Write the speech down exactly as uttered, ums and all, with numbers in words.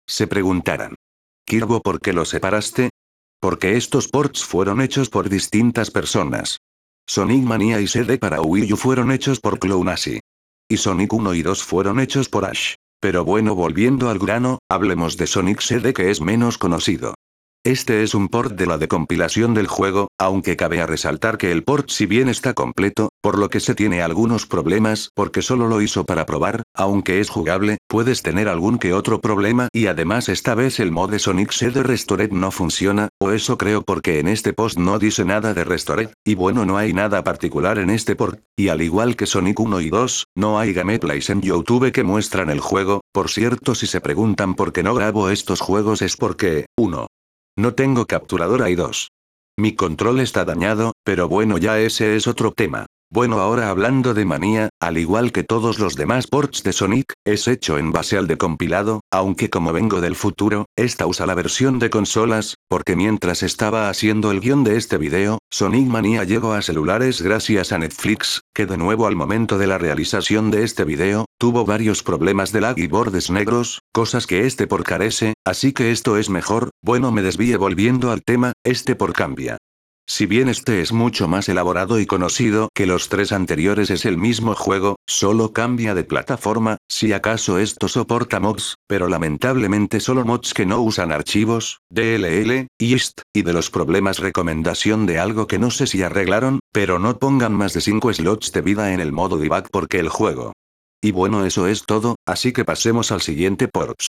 Se preguntarán. Kirbo, ¿por qué lo separaste? Porque estos ports fueron hechos por distintas personas. Sonic Mania y C D para Wii U fueron hechos por Clownasy. Y Sonic uno y dos fueron hechos por Ash. Pero bueno, volviendo al grano, hablemos de Sonic C D, que es menos conocido. Este es un port de la decompilación del juego, aunque cabe resaltar que el port si bien está completo, por lo que se tiene algunos problemas porque solo lo hizo para probar, aunque es jugable, puedes tener algún que otro problema y además esta vez el mod de Sonic C D Restored no funciona, o eso creo porque en este post no dice nada de Restored, y bueno, no hay nada particular en este port, y al igual que Sonic uno y dos, no hay gameplays en YouTube que muestran el juego. Por cierto, si se preguntan por qué no grabo estos juegos es porque, uno. No tengo capturadora y dos. Mi control está dañado, pero bueno, ya ese es otro tema. Bueno, ahora hablando de Manía, al igual que todos los demás ports de Sonic, es hecho en base al decompilado, aunque como vengo del futuro, esta usa la versión de consolas, porque mientras estaba haciendo el guión de este video, Sonic Mania llegó a celulares gracias a Netflix, que de nuevo al momento de la realización de este video, tuvo varios problemas de lag y bordes negros, cosas que este port carece, así que esto es mejor. Bueno, me desvíe volviendo al tema, este port cambia. Si bien este es mucho más elaborado y conocido que los tres anteriores, es el mismo juego, solo cambia de plataforma, si acaso esto soporta mods, pero lamentablemente solo mods que no usan archivos, D L L, y I S T, y de los problemas recomendación de algo que no sé si arreglaron, pero no pongan más de cinco slots de vida en el modo debug porque el juego. Y bueno, eso es todo, así que pasemos al siguiente ports.